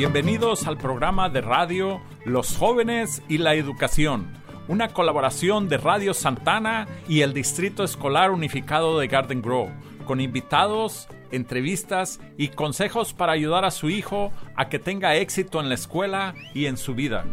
Bienvenidos al programa de radio Los Jóvenes y la Educación, una colaboración de Radio Santana y el Distrito Escolar Unificado de Garden Grove, con invitados, entrevistas y consejos para ayudar a su hijo a que tenga éxito en la escuela y en su vida.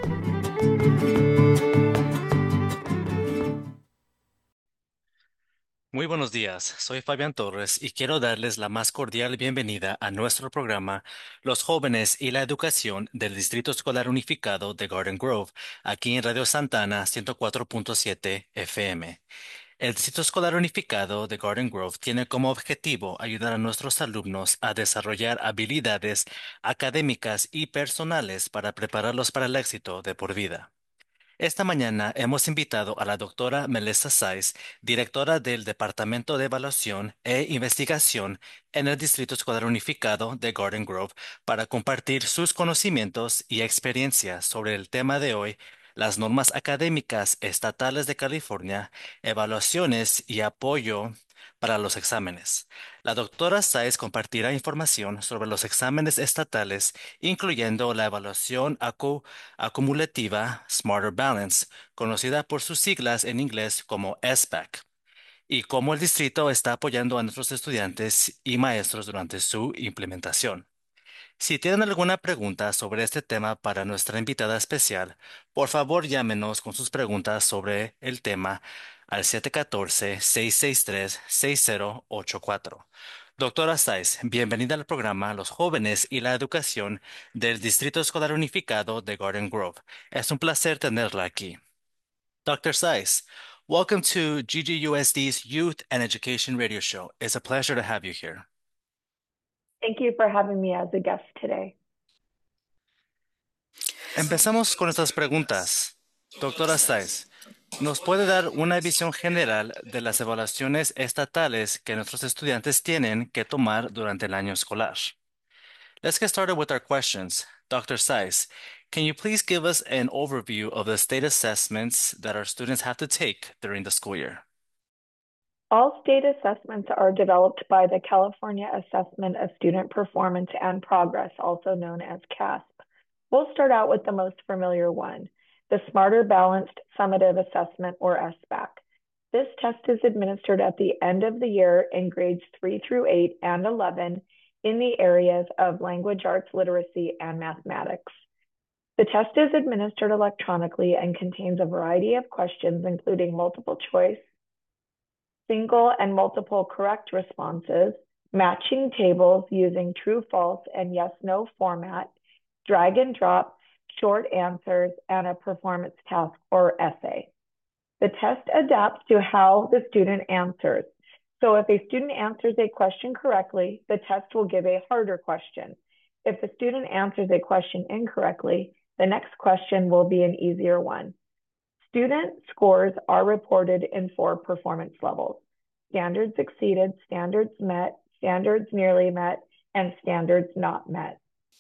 Muy buenos días, soy Fabián Torres y quiero darles la más cordial bienvenida a nuestro programa Los Jóvenes y la Educación del Distrito Escolar Unificado de Garden Grove, aquí en Radio Santana 104.7 FM. El Distrito Escolar Unificado de Garden Grove tiene como objetivo ayudar a nuestros alumnos a desarrollar habilidades académicas y personales para prepararlos para el éxito de por vida. Esta mañana hemos invitado a la doctora Melissa Sais, directora del Departamento de Evaluación e Investigación en el Distrito Escolar Unificado de Garden Grove, para compartir sus conocimientos y experiencias sobre el tema de hoy: las normas académicas estatales de California, evaluaciones y apoyo para los exámenes. La doctora Sais compartirá información sobre los exámenes estatales, incluyendo la evaluación acumulativa Smarter Balance, conocida por sus siglas en inglés como SBAC, y cómo el distrito está apoyando a nuestros estudiantes y maestros durante su implementación. Si tienen alguna pregunta sobre este tema para nuestra invitada especial, por favor llámenos con sus preguntas sobre el tema al 714-663-6084. Doctora Sais, bienvenida al programa Los Jóvenes y la Educación del Distrito Escolar Unificado de Garden Grove. Es un placer tenerla aquí. Dr. Sais, welcome to GGUSD's Youth and Education Radio Show. It's a pleasure to have you here. Thank you for having me as a guest today. Empezamos con nuestras preguntas. Doctora Sais, ¿nos puede dar una visión general de las evaluaciones estatales que nuestros estudiantes tienen que tomar durante el año escolar? Let's get started with our questions. Dr. Sais, can you please give us an overview of the state assessments that our students have to take during the school year? All state assessments are developed by the California Assessment of Student Performance and Progress, also known as CASP. We'll start out with the most familiar one, the Smarter Balanced Summative Assessment, or SBAC. This test is administered at the end of the year in grades 3 through 8 and 11 in the areas of language arts, literacy, and mathematics. The test is administered electronically and contains a variety of questions, including multiple choice, single and multiple correct responses, matching tables using true, false, and yes/no format, drag and drop, short answers, and a performance task or essay. The test adapts to how the student answers. So if a student answers a question correctly, the test will give a harder question. If the student answers a question incorrectly, the next question will be an easier one. Student scores are reported in 4 performance levels: standards exceeded, standards met, standards nearly met, and standards not met.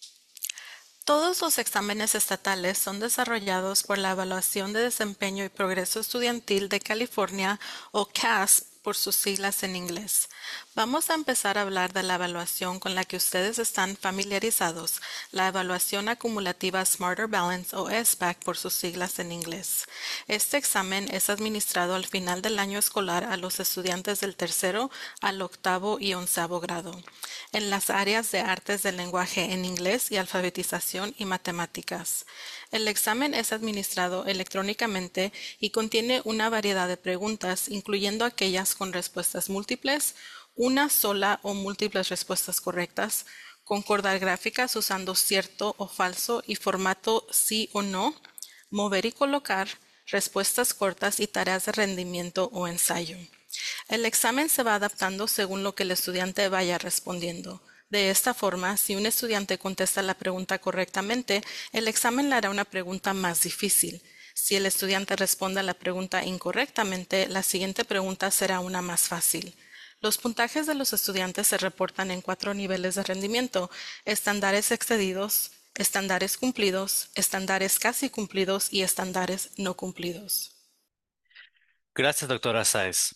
Todos los exámenes estatales son desarrollados por la Evaluación de Desempeño y Progreso Estudiantil de California, o CASP por sus siglas en inglés. Vamos a empezar a hablar de la evaluación con la que ustedes están familiarizados, la evaluación acumulativa Smarter Balance, o SBAC por sus siglas en inglés. Este examen es administrado al final del año escolar a los estudiantes del 3º al 8º y 11º grado, en las áreas de artes del lenguaje en inglés y alfabetización y matemáticas. El examen es administrado electrónicamente y contiene una variedad de preguntas, incluyendo aquellas con respuestas múltiples, una sola o múltiples respuestas correctas, concordar gráficas usando cierto o falso y formato sí o no, mover y colocar, respuestas cortas y tareas de rendimiento o ensayo. El examen se va adaptando según lo que el estudiante vaya respondiendo. De esta forma, si un estudiante contesta la pregunta correctamente, el examen le hará una pregunta más difícil. Si el estudiante responde a la pregunta incorrectamente, la siguiente pregunta será una más fácil. Los puntajes de los estudiantes se reportan en 4 niveles de rendimiento: estándares excedidos, estándares cumplidos, estándares casi cumplidos y estándares no cumplidos. Gracias, doctora Sais.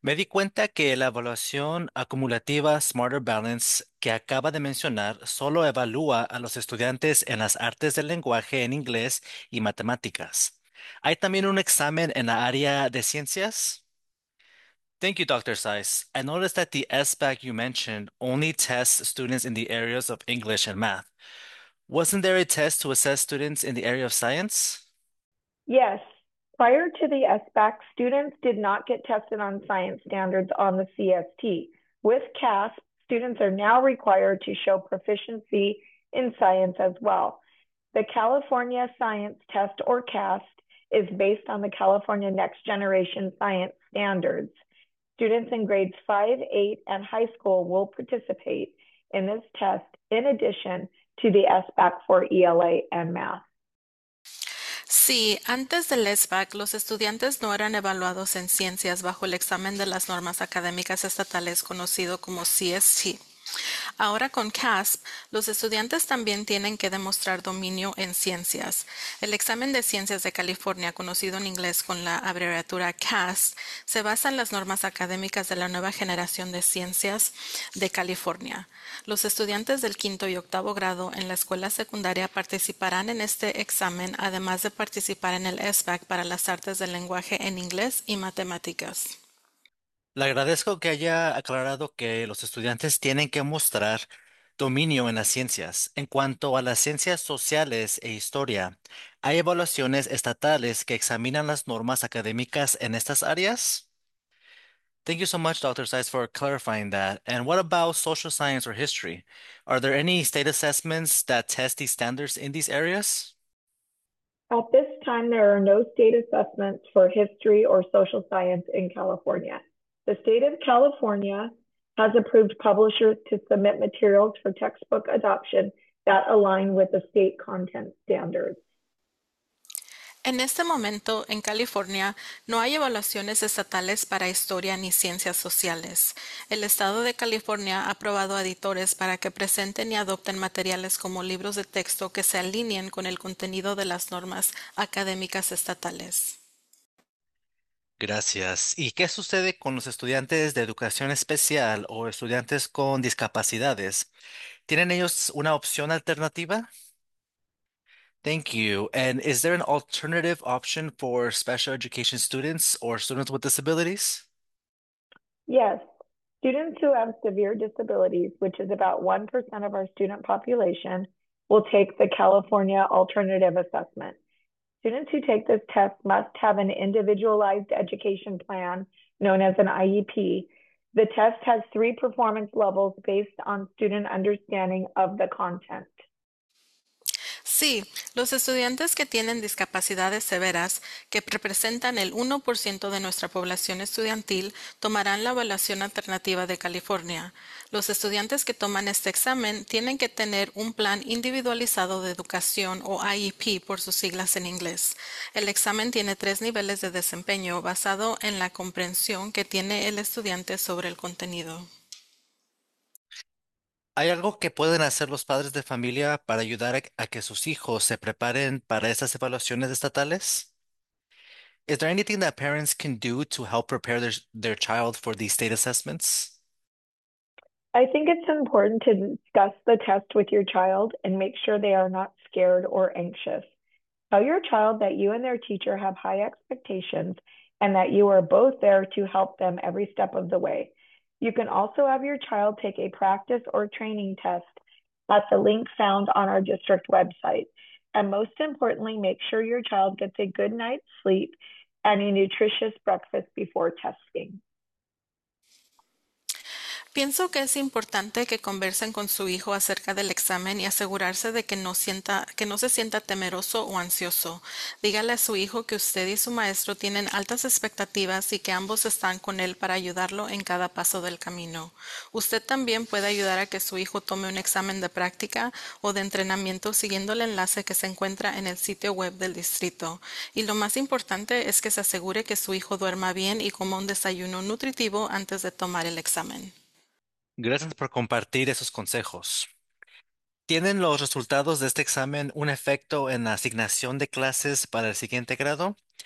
Me di cuenta que la evaluación acumulativa Smarter Balance que acaba de mencionar solo evalúa a los estudiantes en las artes del lenguaje en inglés y matemáticas. ¿Hay también un examen en la área de ciencias? Thank you, Dr. Seiss. I noticed that the SBAC you mentioned only tests students in the areas of English and math. Wasn't there a test to assess students in the area of science? Yes, prior to the SBAC, students did not get tested on science standards on the CST. With CASP, students are now required to show proficiency in science as well. The California Science Test, or CAST, is based on the California Next Generation Science Standards. Students in grades 5, 8, and high school will participate in this test in addition to the SBAC for ELA and math. Sí, antes del SBAC, los estudiantes no eran evaluados en ciencias bajo el examen de las normas académicas estatales conocido como CST. Ahora con CASP, los estudiantes también tienen que demostrar dominio en ciencias. El examen de ciencias de California, conocido en inglés con la abreviatura CASP, se basa en las normas académicas de la nueva generación de ciencias de California. Los estudiantes del quinto y octavo grado en la escuela secundaria participarán en este examen, además de participar en el SBAC para las artes del lenguaje en inglés y matemáticas. Le agradezco que haya aclarado que los estudiantes tienen que mostrar dominio en las ciencias. En cuanto a las ciencias sociales e historia, ¿hay evaluaciones estatales que examinan las normas académicas en estas áreas? Thank you so much, Dr. Seiss, for clarifying that. And what about social science or history? Are there any state assessments that test these standards in these areas? At this time, there are no state assessments for history or social science in California. The state of California has approved publishers to submit materials for textbook adoption that align with the state content standards. En este momento, en California, no hay evaluaciones estatales para historia ni ciencias sociales. El estado de California ha aprobado a editores para que presenten y adopten materiales como libros de texto que se alineen con el contenido de las normas académicas estatales. Gracias. ¿Y qué sucede con los estudiantes de educación especial o estudiantes con discapacidades? ¿Tienen ellos una opción alternativa? Thank you. And is there an alternative option for special education students or students with disabilities? Yes, students who have severe disabilities, which is about 1% of our student population, will take the California Alternative Assessment. Students who take this test must have an individualized education plan known as an IEP. The test has 3 performance levels based on student understanding of the content. Sí, los estudiantes que tienen discapacidades severas, que representan el 1% de nuestra población estudiantil, tomarán la evaluación alternativa de California. Los estudiantes que toman este examen tienen que tener un plan individualizado de educación o IEP por sus siglas en inglés. El examen tiene 3 niveles de desempeño basado en la comprensión que tiene el estudiante sobre el contenido. ¿Hay algo que pueden hacer los padres de familia para ayudar a que sus hijos se preparen para estas evaluaciones estatales? Is there anything that parents can do to help prepare their child for these state assessments? I think it's important to discuss the test with your child and make sure they are not scared or anxious. Tell your child that you and their teacher have high expectations and that you are both there to help them every step of the way. You can also have your child take a practice or training test at the link found on our district website. And most importantly, make sure your child gets a good night's sleep and a nutritious breakfast before testing. Pienso que es importante que conversen con su hijo acerca del examen y asegurarse de que no se sienta temeroso o ansioso. Dígale a su hijo que usted y su maestro tienen altas expectativas y que ambos están con él para ayudarlo en cada paso del camino. Usted también puede ayudar a que su hijo tome un examen de práctica o de entrenamiento siguiendo el enlace que se encuentra en el sitio web del distrito. Y lo más importante es que se asegure que su hijo duerma bien y coma un desayuno nutritivo antes de tomar el examen. Gracias por compartir esos consejos. ¿Tienen los resultados de este examen un efecto en la asignación de clases para el siguiente grado?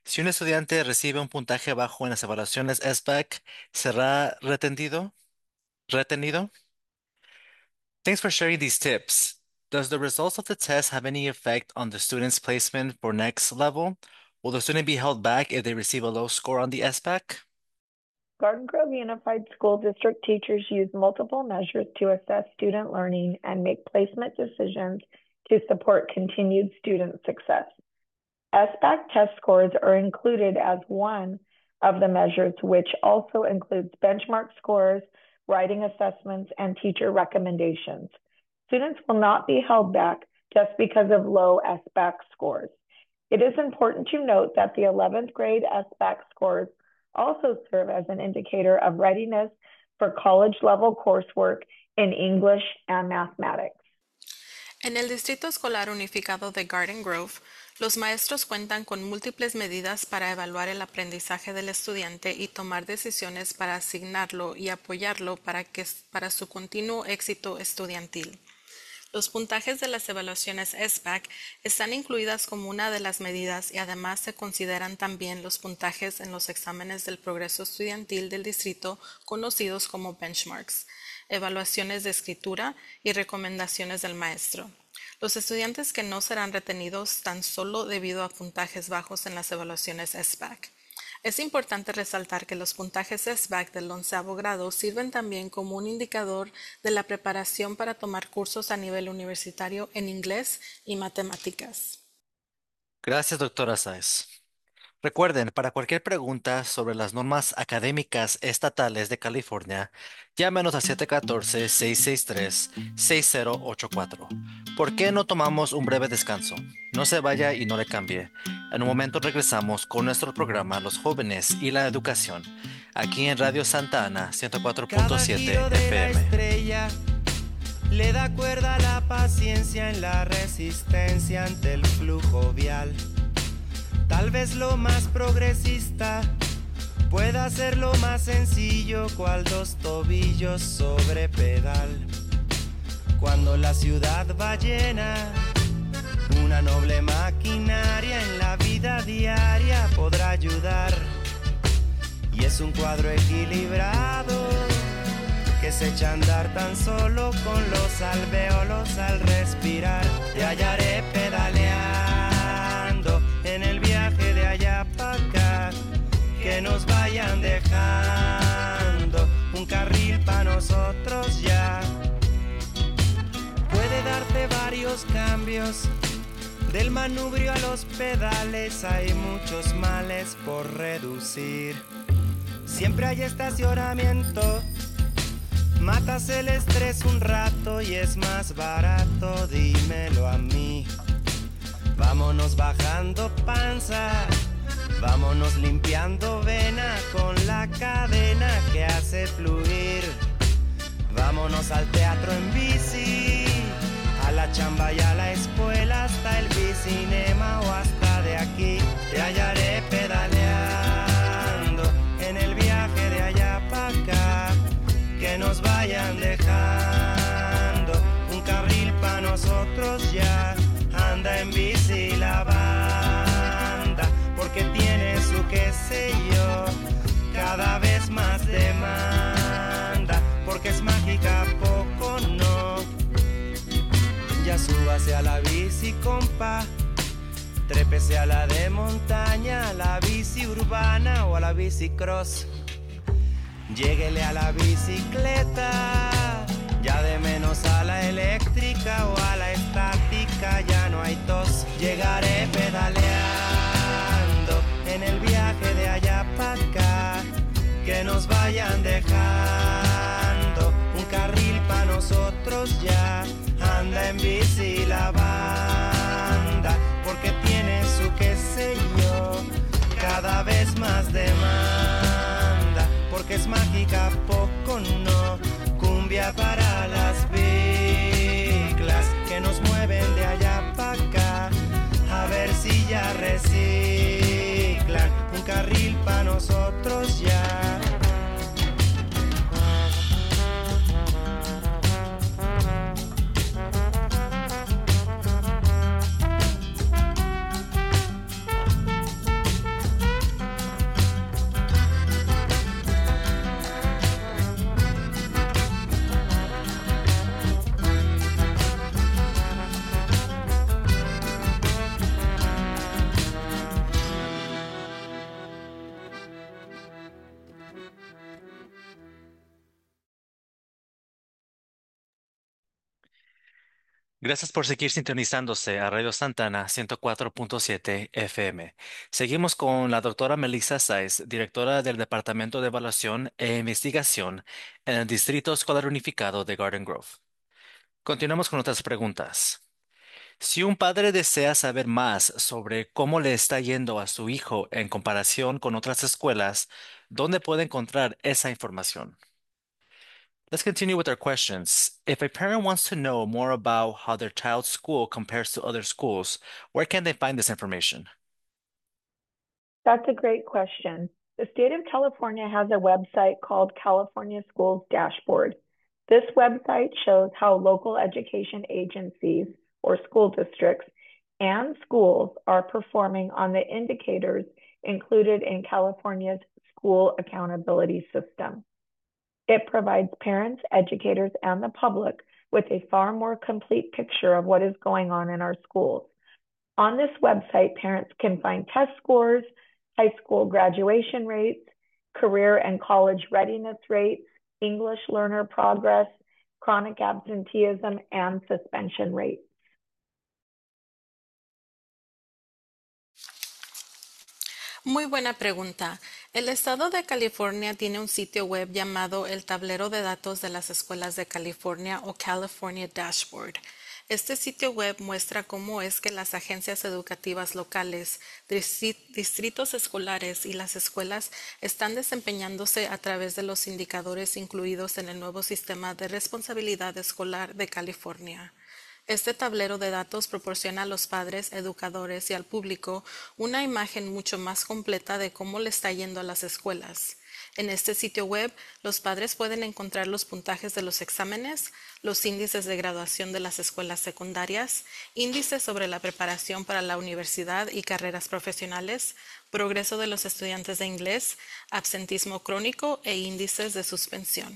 Si un estudiante recibe un puntaje bajo en las evaluaciones SBAC, ¿será retenido? Thanks for sharing these tips. Does the results of the test have any effect on the student's placement for next level? Will the student be held back if they receive a low score on the SBAC? Garden Grove Unified School District teachers use multiple measures to assess student learning and make placement decisions to support continued student success. SBAC test scores are included as one of the measures, which also includes benchmark scores, writing assessments, and teacher recommendations. Students will not be held back just because of low SBAC scores. It is important to note that the 11th grade SBAC scores also serve as an indicator of readiness for college-level coursework in English and mathematics. En el Distrito Escolar Unificado de Garden Grove, los maestros cuentan con múltiples medidas para evaluar el aprendizaje del estudiante y tomar decisiones para asignarlo y apoyarlo para su continuo éxito estudiantil. Los puntajes de las evaluaciones SBAC están incluidas como una de las medidas y además se consideran también los puntajes en los exámenes del progreso estudiantil del distrito conocidos como benchmarks, evaluaciones de escritura y recomendaciones del maestro. Los estudiantes que no serán retenidos tan solo debido a puntajes bajos en las evaluaciones SBAC. Es importante resaltar que los puntajes SBAC del 11º grado sirven también como un indicador de la preparación para tomar cursos a nivel universitario en inglés y matemáticas. Gracias, doctora Sáez. Recuerden, para cualquier pregunta sobre las normas académicas estatales de California, llámenos al 714-663-6084. ¿Por qué no tomamos un breve descanso? No se vaya y no le cambie. En un momento regresamos con nuestro programa Los Jóvenes y la Educación, aquí en Radio Santa Ana 104.7 FM. Estrella le da cuerda a la paciencia en la resistencia ante el flujo vial. Tal vez lo más progresista pueda ser lo más sencillo, cual dos tobillos sobre pedal. Cuando la ciudad va llena, una noble maquinaria en la vida diaria podrá ayudar. Y es un cuadro equilibrado que se echa a andar tan solo con los alvéolos al respirar. Te hallaré pedaleando en el viaje de allá para acá, que nos vayan dejando un carril para nosotros ya. Puede darte varios cambios, del manubrio a los pedales hay muchos males por reducir. Siempre hay estacionamiento, matas el estrés un rato y es más barato, dímelo a mí. Vámonos bajando panza, vámonos limpiando vena con la cadena que hace fluir. Vámonos al teatro en bici, a la chamba y a la escuela, hasta el bicinema o hasta de aquí. Te hallaré pedaleando en el viaje de allá para acá, que nos vayan dejando un carril para nosotros ya. Anda en bici la banda, porque tiene su qué sé yo, cada vez más demanda, porque es mágica, poco no. Ya súbase a la bici, compa, trépese a la de montaña, a la bici urbana o a la bici cross. Lléguele a la bicicleta, ya de menos a la eléctrica o a la estática, ya no hay tos. Llegaré pedaleando en el viaje de allá para acá, que nos vayan dejando un carril para nosotros ya. Anda en bici la banda, porque tiene su qué sé yo, cada vez más demanda, porque es mágica, poco no. Cumbia para las biclas que nos mueven de allá para acá, a ver si ya reciclan un carril para nosotros ya. Gracias por seguir sintonizándose a Radio Santana 104.7 FM. Seguimos con la doctora Melissa Saiz, directora del Departamento de Evaluación e Investigación en el Distrito Escolar Unificado de Garden Grove. Continuamos con otras preguntas. Si un padre desea saber más sobre cómo le está yendo a su hijo en comparación con otras escuelas, ¿dónde puede encontrar esa información? Let's continue with our questions. If a parent wants to know more about how their child's school compares to other schools, where can they find this information? That's a great question. The state of California has a website called California Schools Dashboard. This website shows how local education agencies or school districts and schools are performing on the indicators included in California's school accountability system. It provides parents, educators, and the public with a far more complete picture of what is going on in our schools. On this website, parents can find test scores, high school graduation rates, career and college readiness rates, English learner progress, chronic absenteeism, and suspension rates. Muy buena pregunta. El estado de California tiene un sitio web llamado el Tablero de Datos de las Escuelas de California o California Dashboard. Este sitio web muestra cómo es que las agencias educativas locales, distritos escolares y las escuelas están desempeñándose a través de los indicadores incluidos en el nuevo sistema de responsabilidad escolar de California. Este tablero de datos proporciona a los padres, educadores y al público una imagen mucho más completa de cómo le está yendo a las escuelas. En este sitio web, los padres pueden encontrar los puntajes de los exámenes, los índices de graduación de las escuelas secundarias, índices sobre la preparación para la universidad y carreras profesionales, progreso de los estudiantes de inglés, absentismo crónico e índices de suspensión.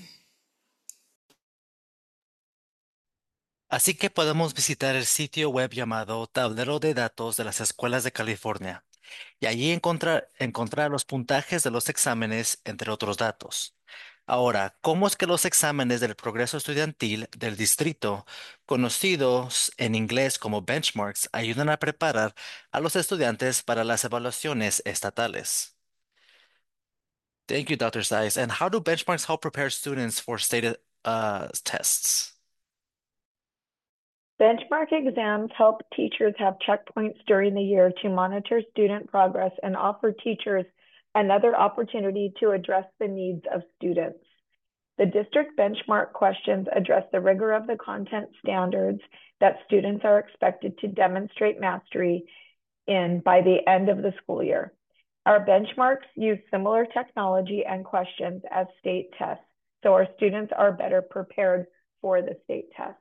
Así que podemos visitar el sitio web llamado Tablero de Datos de las Escuelas de California y allí encontrar los puntajes de los exámenes, entre otros datos. Ahora, ¿cómo es que los exámenes del progreso estudiantil del distrito, conocidos en inglés como benchmarks, ayudan a preparar a los estudiantes para las evaluaciones estatales? Thank you, Dr. Saiz. And how do benchmarks help prepare students for state tests? Benchmark exams help teachers have checkpoints during the year to monitor student progress and offer teachers another opportunity to address the needs of students. The district benchmark questions address the rigor of the content standards that students are expected to demonstrate mastery in by the end of the school year. Our benchmarks use similar technology and questions as state tests, so our students are better prepared for the state tests.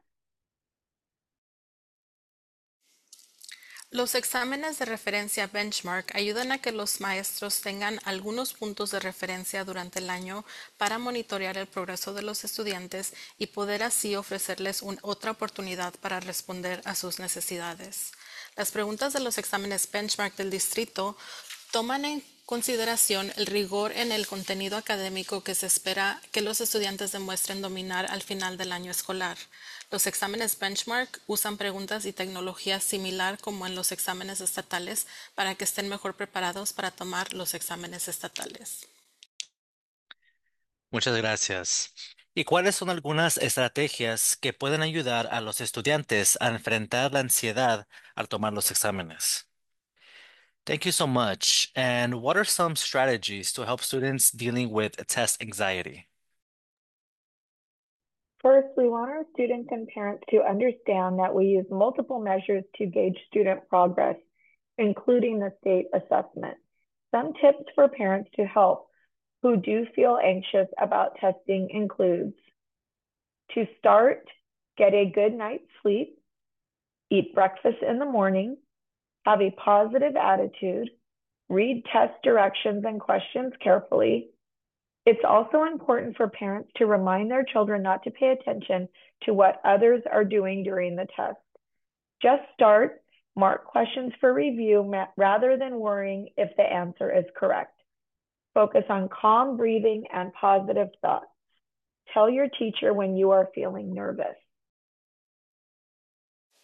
Los exámenes de referencia benchmark ayudan a que los maestros tengan algunos puntos de referencia durante el año para monitorear el progreso de los estudiantes y poder así ofrecerles otra oportunidad para responder a sus necesidades. Las preguntas de los exámenes benchmark del distrito toman en consideración el rigor en el contenido académico que se espera que los estudiantes demuestren dominar al final del año escolar. Los exámenes benchmark usan preguntas y tecnología similar como en los exámenes estatales para que estén mejor preparados para tomar los exámenes estatales. Muchas gracias. ¿Y cuáles son algunas estrategias que pueden ayudar a los estudiantes a enfrentar la ansiedad al tomar los exámenes? Thank you so much. And what are some strategies to help students dealing with test anxiety? First, we want our students and parents to understand that we use multiple measures to gauge student progress, including the state assessment. Some tips for parents to help who do feel anxious about testing includes to start, get a good night's sleep, eat breakfast in the morning, have a positive attitude, read test directions and questions carefully. It's also important for parents to remind their children not to pay attention to what others are doing during the test. Just start, mark questions for review rather than worrying if the answer is correct. Focus on calm breathing and positive thoughts. Tell your teacher when you are feeling nervous.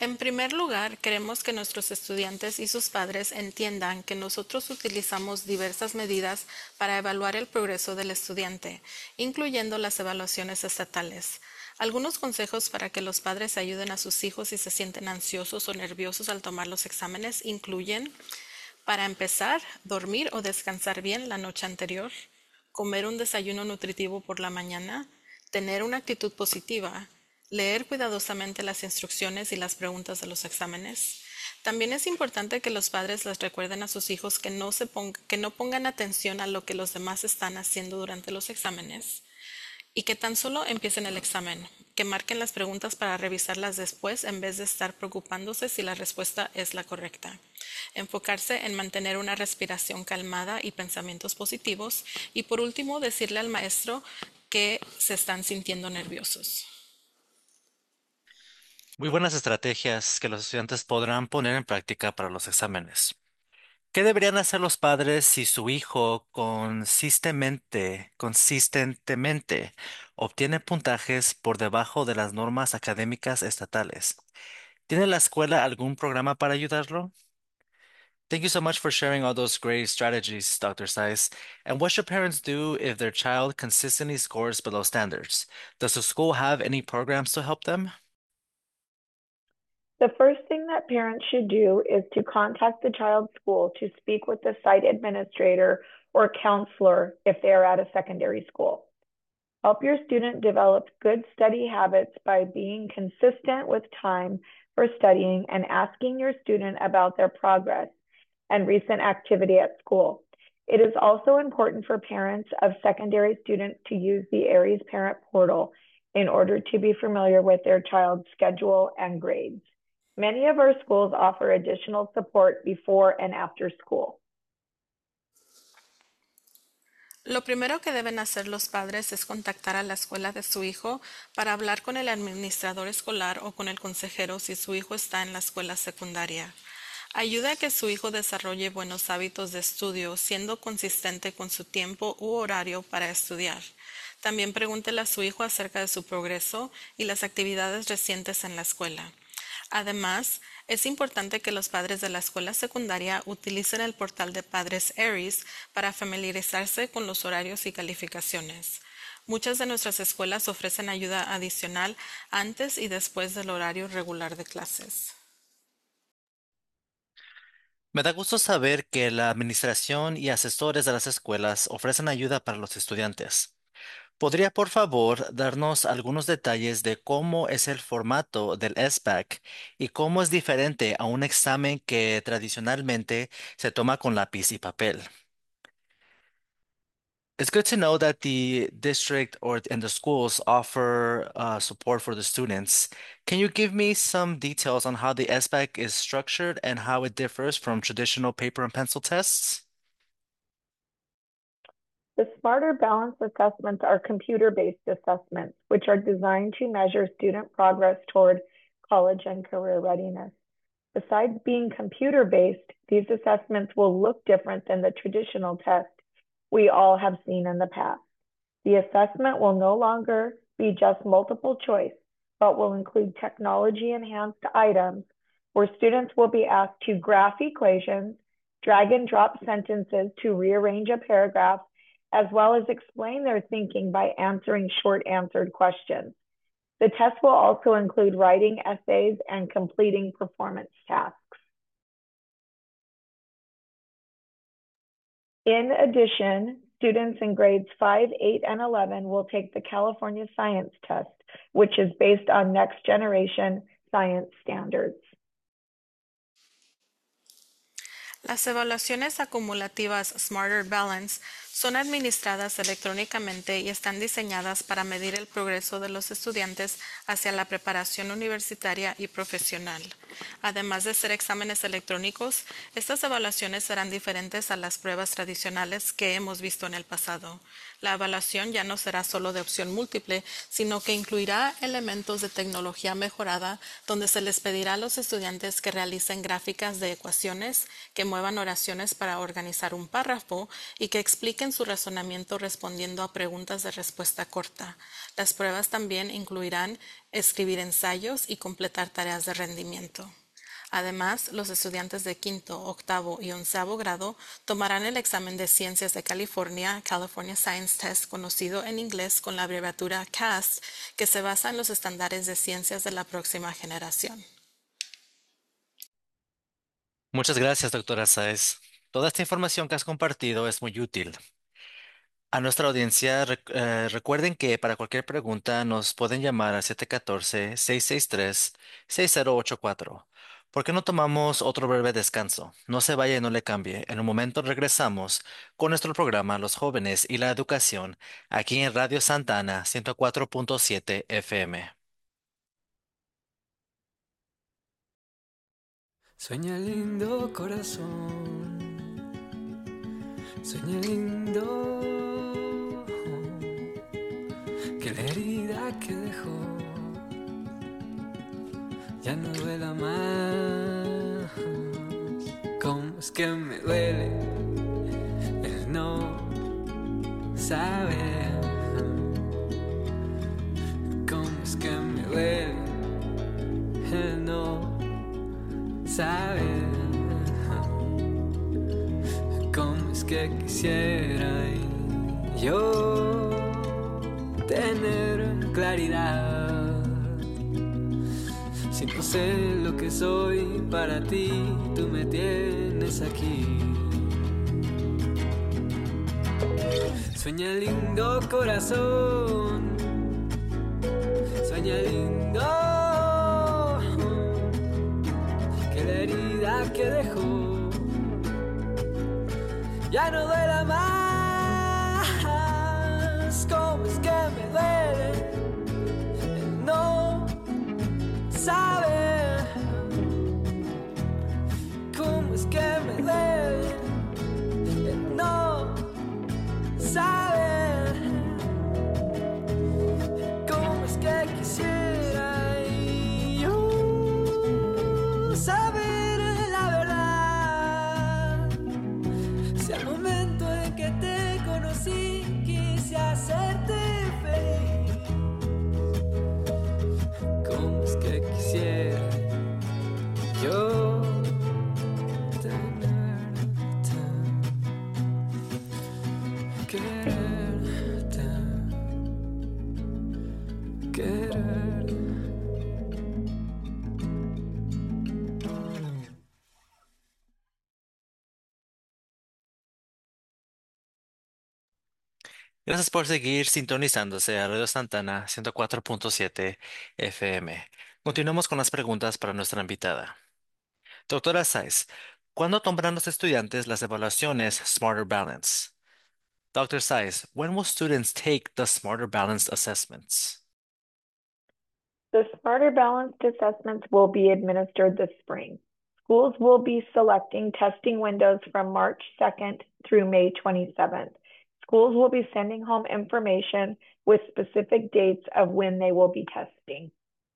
En primer lugar, queremos que nuestros estudiantes y sus padres entiendan que nosotros utilizamos diversas medidas para evaluar el progreso del estudiante, incluyendo las evaluaciones estatales. Algunos consejos para que los padres ayuden a sus hijos si se sienten ansiosos o nerviosos al tomar los exámenes incluyen, para empezar, dormir o descansar bien la noche anterior, comer un desayuno nutritivo por la mañana, tener una actitud positiva, leer cuidadosamente las instrucciones y las preguntas de los exámenes. También es importante que los padres les recuerden a sus hijos que no pongan atención a lo que los demás están haciendo durante los exámenes y que tan solo empiecen el examen, que marquen las preguntas para revisarlas después en vez de estar preocupándose si la respuesta es la correcta. Enfocarse en mantener una respiración calmada y pensamientos positivos y por último decirle al maestro que se están sintiendo nerviosos. Muy buenas estrategias que los estudiantes podrán poner en práctica para los exámenes. ¿Qué deberían hacer los padres si su hijo consistentemente obtiene puntajes por debajo de las normas académicas estatales? ¿Tiene la escuela algún programa para ayudarlo? Thank you so much for sharing all those great strategies, Dr. Seiss. And what should parents do if their child consistently scores below standards? Does the school have any programs to help them? The first thing that parents should do is to contact the child's school to speak with the site administrator or counselor if they are at a secondary school. Help your student develop good study habits by being consistent with time for studying and asking your student about their progress and recent activity at school. It is also important for parents of secondary students to use the Aries Parent Portal in order to be familiar with their child's schedule and grades. Many of our schools offer additional support before and after school. Lo primero que deben hacer los padres es contactar a la escuela de su hijo para hablar con el administrador escolar o con el consejero si su hijo está en la escuela secundaria. Ayuda a que su hijo desarrolle buenos hábitos de estudio, siendo consistente con su tiempo u horario para estudiar. También pregúntele a su hijo acerca de su progreso y las actividades recientes en la escuela. Además, es importante que los padres de la escuela secundaria utilicen el portal de padres Aries para familiarizarse con los horarios y calificaciones. Muchas de nuestras escuelas ofrecen ayuda adicional antes y después del horario regular de clases. Me da gusto saber que la administración y asesores de las escuelas ofrecen ayuda para los estudiantes. ¿Podría, por favor, darnos algunos detalles de cómo es el formato del SBAC y cómo es diferente a un examen que tradicionalmente se toma con lápiz y papel? It's good to know that the district and the schools offer support for the students. Can you give me some details on how the SBAC is structured and how it differs from traditional paper and pencil tests? The Smarter Balance assessments are computer-based assessments, which are designed to measure student progress toward college and career readiness. Besides being computer-based, these assessments will look different than the traditional test we all have seen in the past. The assessment will no longer be just multiple choice, but will include technology-enhanced items where students will be asked to graph equations, drag and drop sentences to rearrange a paragraph, as well as explain their thinking by answering short answered questions. The test will also include writing essays and completing performance tasks. In addition, students in grades 5, 8, and 11 will take the California Science Test, which is based on next generation science standards. Las evaluaciones acumulativas Smarter Balance son administradas electrónicamente y están diseñadas para medir el progreso de los estudiantes hacia la preparación universitaria y profesional. Además de ser exámenes electrónicos, estas evaluaciones serán diferentes a las pruebas tradicionales que hemos visto en el pasado. La evaluación ya no será solo de opción múltiple, sino que incluirá elementos de tecnología mejorada, donde se les pedirá a los estudiantes que realicen gráficas de ecuaciones, que muevan oraciones para organizar un párrafo y que expliquen su razonamiento respondiendo a preguntas de respuesta corta. Las pruebas también incluirán escribir ensayos y completar tareas de rendimiento. Además, los estudiantes de quinto, octavo y onceavo grado tomarán el examen de Ciencias de California, California Science Test, conocido en inglés con la abreviatura CAS, que se basa en los estándares de ciencias de la próxima generación. Muchas gracias, doctora Sáez. Toda esta información que has compartido es muy útil. A nuestra audiencia, recuerden que para cualquier pregunta nos pueden llamar al 714-663-6084. ¿Por qué no tomamos otro breve descanso? No se vaya y no le cambie. En un momento regresamos con nuestro programa Los Jóvenes y la Educación, aquí en Radio Santana 104.7 FM. Sueña lindo corazón, sueña lindo, que la herida que dejó ya no duela más. Cómo es que me duele el no saber, cómo es que me duele el no saber, cómo es que quisiera yo tener claridad. Si no sé lo que soy para ti, tú me tienes aquí. Sueña lindo corazón, sueña lindo, que la herida que dejó ya no duela más. Cómo es que me duele el no saber, cómo es que me duele el no saber, cómo es que quisiera yo saber la verdad. Si al momento en que te conocí quise hacerte feliz, cómo es que quisiera yo tenerte, quererte, quererte. Gracias por seguir sintonizándose a Radio Santana 104.7 FM. Continuamos con las preguntas para nuestra invitada. Doctora Sáez, ¿cuándo tomarán los estudiantes las evaluaciones Smarter Balance? Dr. Sáez, when will students take the Smarter Balanced assessments? The Smarter Balanced assessments will be administered this spring. Schools will be selecting testing windows from March 2nd through May 27th. Schools will be sending home information with specific dates of when they will be testing.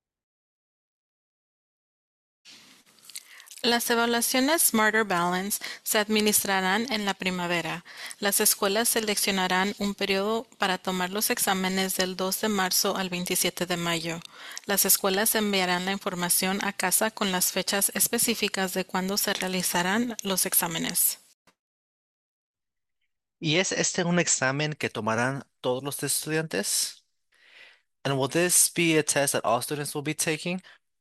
Las evaluaciones Smarter Balance se administrarán en la primavera. Las escuelas seleccionarán un periodo para tomar los exámenes del 2 de marzo al 27 de mayo. Las escuelas enviarán la información a casa con las fechas específicas de cuándo se realizarán los exámenes. ¿Y es este un examen que tomarán todos los estudiantes? And will this be a test that all students will be taking?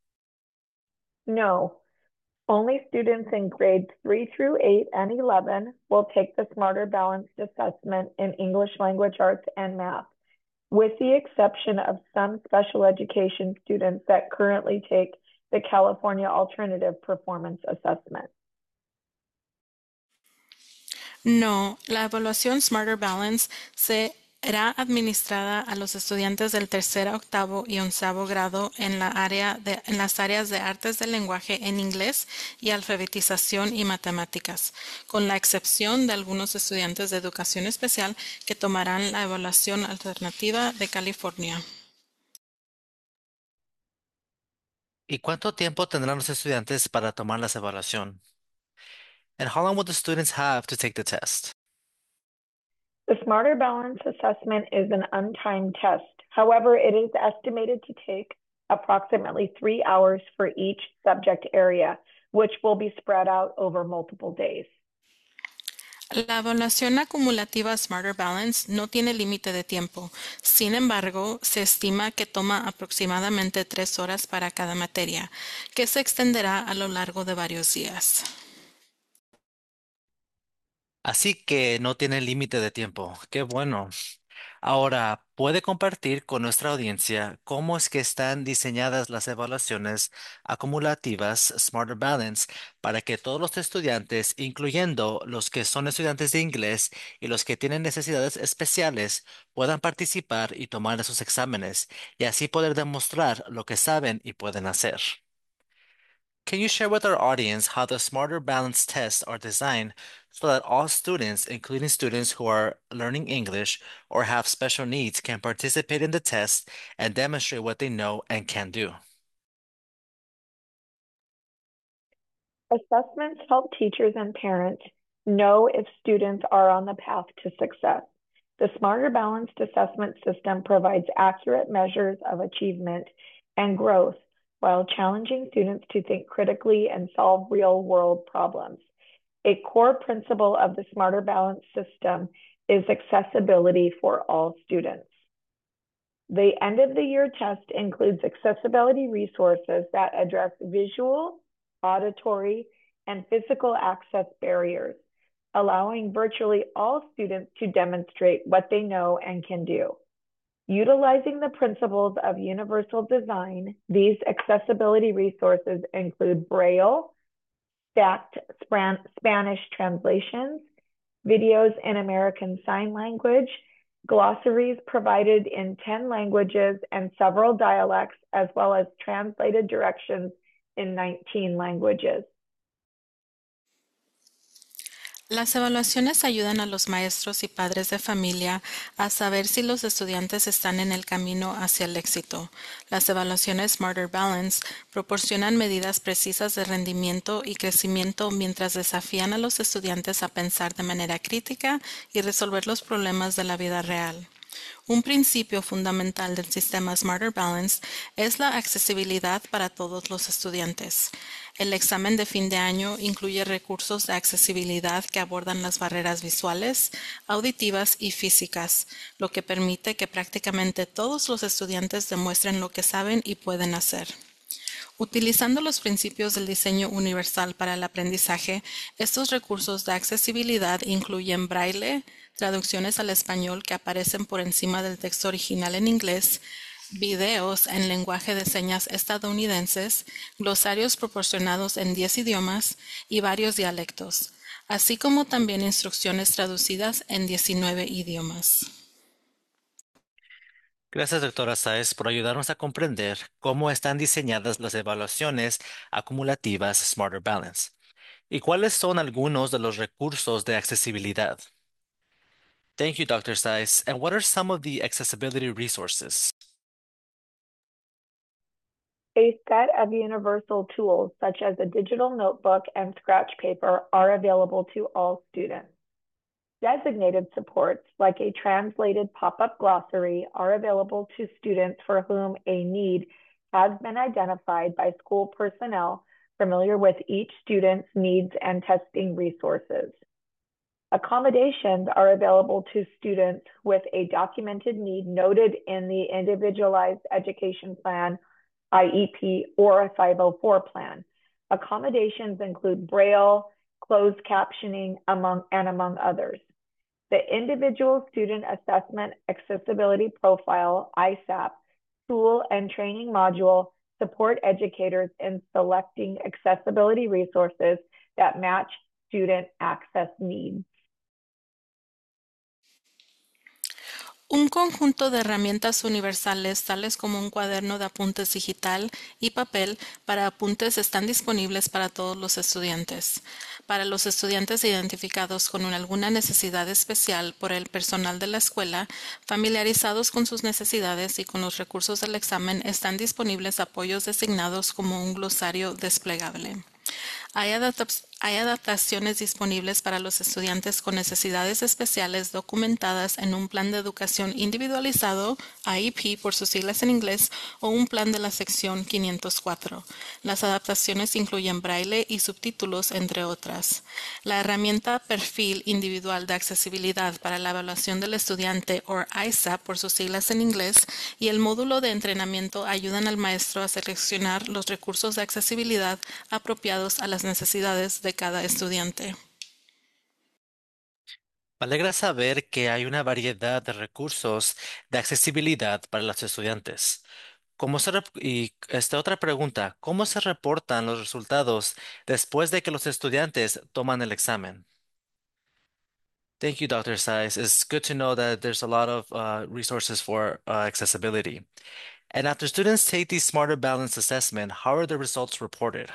No, only students in grades 3 through 8 and 11 will take the Smarter Balanced assessment in English language arts and math, with the exception of some special education students that currently take the California Alternative Performance Assessment. No, la evaluación Smarter Balance será administrada a los estudiantes del tercer, octavo y onceavo grado en las áreas de artes del lenguaje en inglés y alfabetización y matemáticas, con la excepción de algunos estudiantes de educación especial que tomarán la evaluación alternativa de California. ¿Y cuánto tiempo tendrán los estudiantes para tomar la evaluación? And how long will the students have to take the test? The Smarter Balance assessment is an untimed test. However, it is estimated to take approximately 3 hours for each subject area, which will be spread out over multiple days. La evaluación acumulativa Smarter Balance no tiene límite de tiempo. Sin embargo, se estima que toma aproximadamente 3 horas para cada materia, que se extenderá a lo largo de varios días. Así que no tiene límite de tiempo. Qué bueno. Ahora, ¿puede compartir con nuestra audiencia cómo es que están diseñadas las evaluaciones acumulativas Smarter Balance para que todos los estudiantes, incluyendo los que son estudiantes de inglés y los que tienen necesidades especiales, puedan participar y tomar esos exámenes y así poder demostrar lo que saben y pueden hacer? Can you share with our audience how the Smarter Balance tests are designed so that all students, including students who are learning English or have special needs, can participate in the test and demonstrate what they know and can do? Assessments help teachers and parents know if students are on the path to success. The Smarter Balanced Assessment System provides accurate measures of achievement and growth while challenging students to think critically and solve real-world problems. A core principle of the Smarter Balanced System is accessibility for all students. The end-of-the-year test includes accessibility resources that address visual, auditory, and physical access barriers, allowing virtually all students to demonstrate what they know and can do. Utilizing the principles of universal design, these accessibility resources include Braille, stacked Spanish translations, videos in American Sign Language, glossaries provided in 10 languages and several dialects, as well as translated directions in 19 languages. Las evaluaciones ayudan a los maestros y padres de familia a saber si los estudiantes están en el camino hacia el éxito. Las evaluaciones Smarter Balance proporcionan medidas precisas de rendimiento y crecimiento mientras desafían a los estudiantes a pensar de manera crítica y resolver los problemas de la vida real. Un principio fundamental del sistema Smarter Balance es la accesibilidad para todos los estudiantes. El examen de fin de año incluye recursos de accesibilidad que abordan las barreras visuales, auditivas y físicas, lo que permite que prácticamente todos los estudiantes demuestren lo que saben y pueden hacer. Utilizando los principios del diseño universal para el aprendizaje, estos recursos de accesibilidad incluyen braille, traducciones al español que aparecen por encima del texto original en inglés, videos en lenguaje de señas estadounidenses, glosarios proporcionados en 10 idiomas y varios dialectos, así como también instrucciones traducidas en 19 idiomas. Gracias, doctora Sáez, por ayudarnos a comprender cómo están diseñadas las evaluaciones acumulativas Smarter Balance y cuáles son algunos de los recursos de accesibilidad. Thank you, Dr. Sáez. And what are some of the accessibility resources? A set of universal tools, such as a digital notebook and scratch paper, are available to all students. Designated supports, like a translated pop-up glossary, are available to students for whom a need has been identified by school personnel familiar with each student's needs and testing resources. Accommodations are available to students with a documented need noted in the Individualized Education Plan, IEP, or a 504 plan. Accommodations include Braille, closed captioning, among others. The Individual Student Assessment Accessibility Profile, ISAP, tool and training module support educators in selecting accessibility resources that match student access needs. Un conjunto de herramientas universales tales como un cuaderno de apuntes digital y papel para apuntes están disponibles para todos los estudiantes. Para los estudiantes identificados con alguna necesidad especial por el personal de la escuela, familiarizados con sus necesidades y con los recursos del examen, están disponibles apoyos designados como un glosario desplegable. Hay Hay adaptaciones disponibles para los estudiantes con necesidades especiales documentadas en un plan de educación individualizado, IEP por sus siglas en inglés, o un plan de la sección 504. Las adaptaciones incluyen braille y subtítulos, entre otras. La herramienta Perfil Individual de Accesibilidad para la Evaluación del Estudiante, o ISAP por sus siglas en inglés, y el módulo de entrenamiento ayudan al maestro a seleccionar los recursos de accesibilidad apropiados a las necesidades de cada estudiante. Me alegra saber que hay una variedad de recursos de accesibilidad para los estudiantes. Y esta otra pregunta, ¿cómo se reportan los resultados después de que los estudiantes toman el examen? Thank you, Dr. Saiz. It's good to know that there's a lot of resources for accessibility. And after students take the Smarter Balance assessment, how are the results reported?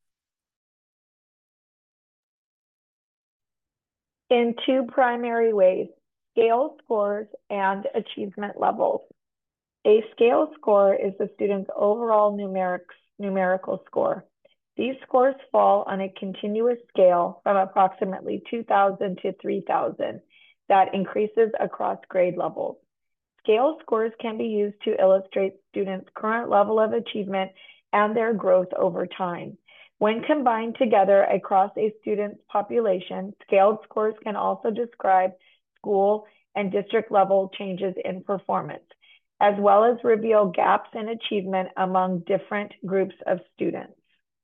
In two primary ways, scale scores and achievement levels. A scale score is the student's overall numerical score. These scores fall on a continuous scale from approximately 2,000 to 3,000 that increases across grade levels. Scale scores can be used to illustrate students' current level of achievement and their growth over time. When combined together across a student's population, scaled scores can also describe school and district level changes in performance, as well as reveal gaps in achievement among different groups of students.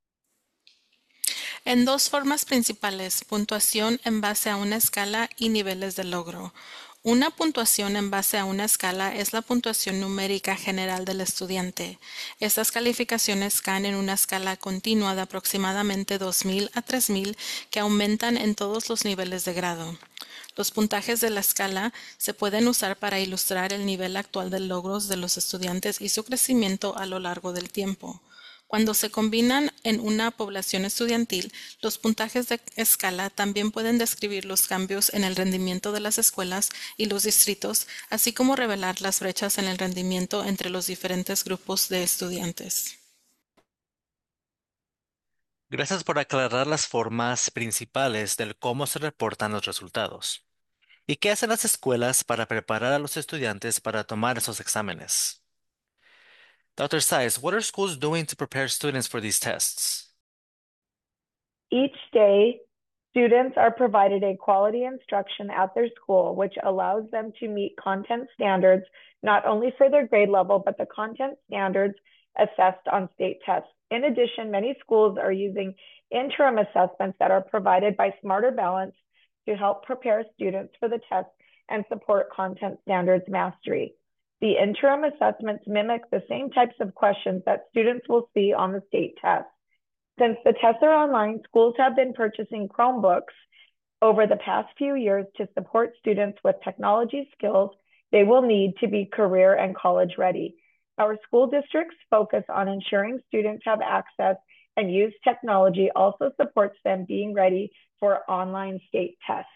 En dos formas principales, puntuación en base a una escala y niveles de logro. Una puntuación en base a una escala es la puntuación numérica general del estudiante. Estas calificaciones caen en una escala continua de aproximadamente 2,000 a 3,000 que aumentan en todos los niveles de grado. Los puntajes de la escala se pueden usar para ilustrar el nivel actual de logros de los estudiantes y su crecimiento a lo largo del tiempo. Cuando se combinan en una población estudiantil, los puntajes de escala también pueden describir los cambios en el rendimiento de las escuelas y los distritos, así como revelar las brechas en el rendimiento entre los diferentes grupos de estudiantes. Gracias por aclarar las formas principales del cómo se reportan los resultados. ¿Y qué hacen las escuelas para preparar a los estudiantes para tomar esos exámenes? Dr. Saiz, what are schools doing to prepare students for these tests? Each day, students are provided a quality instruction at their school, which allows them to meet content standards, not only for their grade level, but the content standards assessed on state tests. In addition, many schools are using interim assessments that are provided by Smarter Balance to help prepare students for the test and support content standards mastery. The interim assessments mimic the same types of questions that students will see on the state test. Since the tests are online, schools have been purchasing Chromebooks over the past few years to support students with technology skills they will need to be career and college ready. Our school district's focus on ensuring students have access and use technology also supports them being ready for online state tests.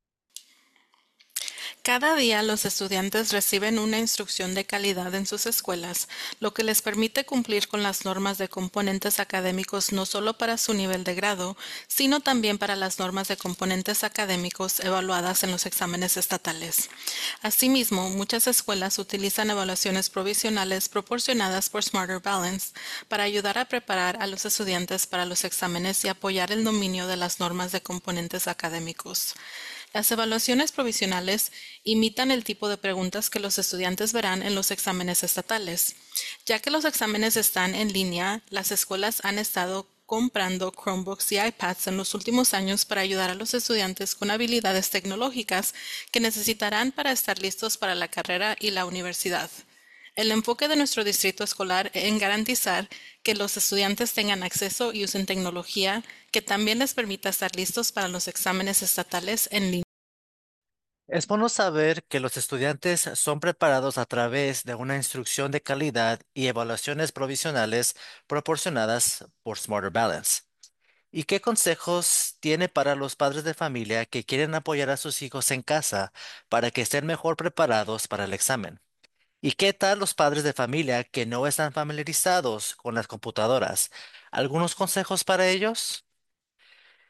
Cada día los estudiantes reciben una instrucción de calidad en sus escuelas, lo que les permite cumplir con las normas de componentes académicos no solo para su nivel de grado, sino también para las normas de componentes académicos evaluadas en los exámenes estatales. Asimismo, muchas escuelas utilizan evaluaciones provisionales proporcionadas por Smarter Balance para ayudar a preparar a los estudiantes para los exámenes y apoyar el dominio de las normas de componentes académicos. Las evaluaciones provisionales imitan el tipo de preguntas que los estudiantes verán en los exámenes estatales. Ya que los exámenes están en línea, las escuelas han estado comprando Chromebooks y iPads en los últimos años para ayudar a los estudiantes con habilidades tecnológicas que necesitarán para estar listos para la carrera y la universidad. El enfoque de nuestro distrito escolar es en garantizar que los estudiantes tengan acceso y usen tecnología que también les permita estar listos para los exámenes estatales en línea. Es bueno saber que los estudiantes son preparados a través de una instrucción de calidad y evaluaciones provisionales proporcionadas por Smarter Balance. ¿Y qué consejos tiene para los padres de familia que quieren apoyar a sus hijos en casa para que estén mejor preparados para el examen? ¿Y qué tal los padres de familia que no están familiarizados con las computadoras? ¿Algunos consejos para ellos?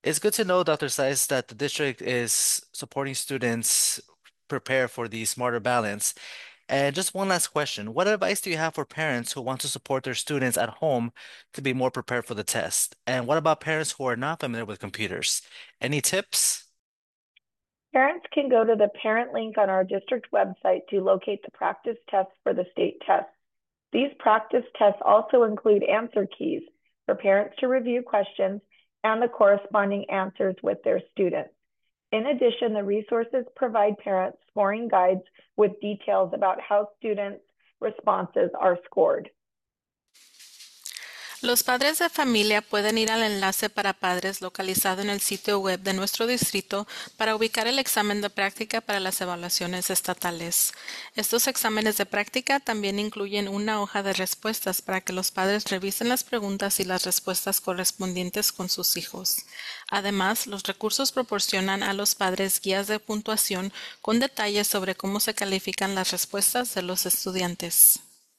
It's good to know, Dr. Saiz, that the district is supporting students prepare for the smarter balance. And just one last question. What advice do you have for parents who want to support their students at home to be more prepared for the test? And what about parents who are not familiar with computers? Any tips? Parents can go to the parent link on our district website to locate the practice tests for the state tests. These practice tests also include answer keys for parents to review questions and the corresponding answers with their students. In addition, the resources provide parents scoring guides with details about how students' responses are scored. Los padres de familia pueden ir al enlace para padres localizado en el sitio web de nuestro distrito para ubicar el examen de práctica para las evaluaciones estatales. Estos exámenes de práctica también incluyen una hoja de respuestas para que los padres revisen las preguntas y las respuestas correspondientes con sus hijos. Además, los recursos proporcionan a los padres guías de puntuación con detalles sobre cómo se califican las respuestas de los estudiantes.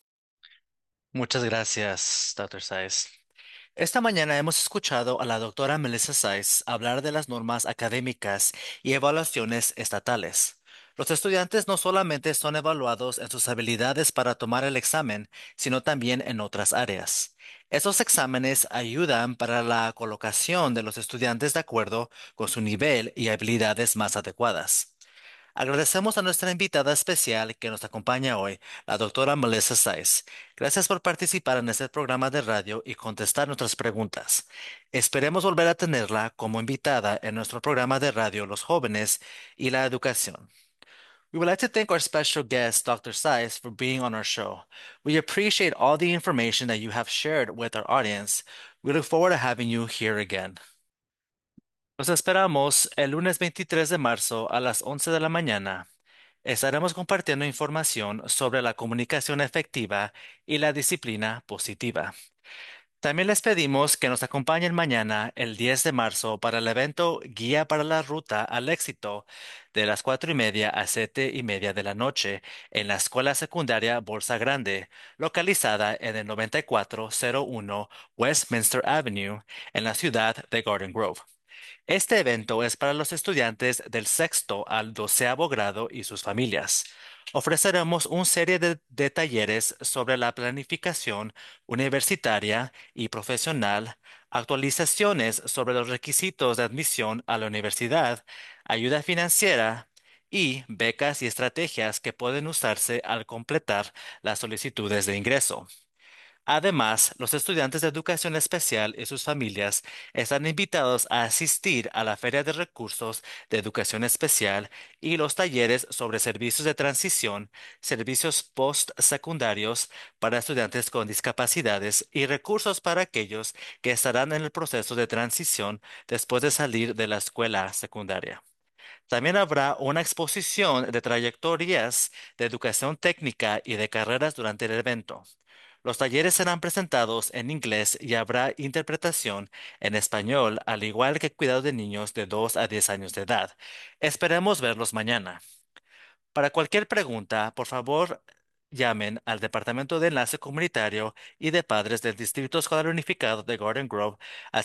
Muchas gracias, Dr. Saiz. Esta mañana hemos escuchado a la doctora Melissa Saiz hablar de las normas académicas y evaluaciones estatales. Los estudiantes no solamente son evaluados en sus habilidades para tomar el examen, sino también en otras áreas. Estos exámenes ayudan para la colocación de los estudiantes de acuerdo con su nivel y habilidades más adecuadas. Agradecemos a nuestra invitada especial que nos acompaña hoy, la doctora Melissa Saiz. Gracias por participar en este programa de radio y contestar nuestras preguntas. Esperemos volver a tenerla como invitada en nuestro programa de radio Los Jóvenes y la Educación. We would like to thank our special guest, Dr. Saiz, for being on our show. We appreciate all the information that you have shared with our audience. We look forward to having you here again. Los esperamos el lunes 23 de marzo a las 11 de la mañana. Estaremos compartiendo información sobre la comunicación efectiva y la disciplina positiva. También les pedimos que nos acompañen mañana, el 10 de marzo, para el evento Guía para la Ruta al Éxito, de las 4:30 a 7:30 de la noche, en la Escuela Secundaria Bolsa Grande, localizada en el 9401 Westminster Avenue, en la ciudad de Garden Grove. Este evento es para los estudiantes del 6º al 12º grado y sus familias. Ofreceremos una serie de talleres sobre la planificación universitaria y profesional, actualizaciones sobre los requisitos de admisión a la universidad, ayuda financiera y becas y estrategias que pueden usarse al completar las solicitudes de ingreso. Además, los estudiantes de educación especial y sus familias están invitados a asistir a la Feria de Recursos de Educación Especial y los talleres sobre servicios de transición, servicios postsecundarios para estudiantes con discapacidades y recursos para aquellos que estarán en el proceso de transición después de salir de la escuela secundaria. También habrá una exposición de trayectorias de educación técnica y de carreras durante el evento. Los talleres serán presentados en inglés y habrá interpretación en español, al igual que cuidado de niños de 2 a 10 años de edad. Esperemos verlos mañana. Para cualquier pregunta, por favor, llamen al Departamento de Enlace Comunitario y de Padres del Distrito Escolar Unificado de Garden Grove al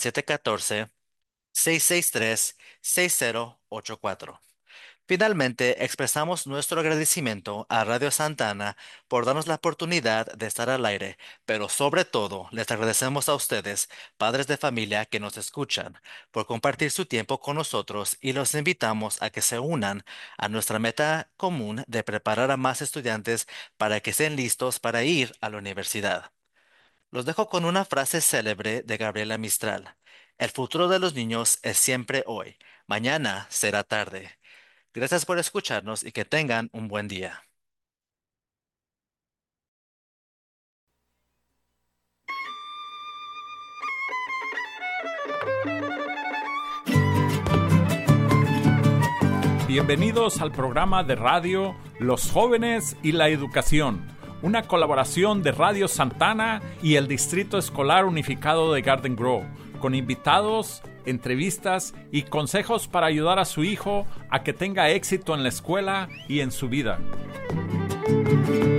714-663-6084. Finalmente, expresamos nuestro agradecimiento a Radio Santa Ana por darnos la oportunidad de estar al aire, pero sobre todo les agradecemos a ustedes, padres de familia que nos escuchan, por compartir su tiempo con nosotros y los invitamos a que se unan a nuestra meta común de preparar a más estudiantes para que estén listos para ir a la universidad. Los dejo con una frase célebre de Gabriela Mistral. El futuro de los niños es siempre hoy. Mañana será tarde. Gracias por escucharnos y que tengan un buen día. Bienvenidos al programa de radio Los Jóvenes y la Educación, una colaboración de Radio Santana y el Distrito Escolar Unificado de Garden Grove, con invitados, entrevistas y consejos para ayudar a su hijo a que tenga éxito en la escuela y en su vida.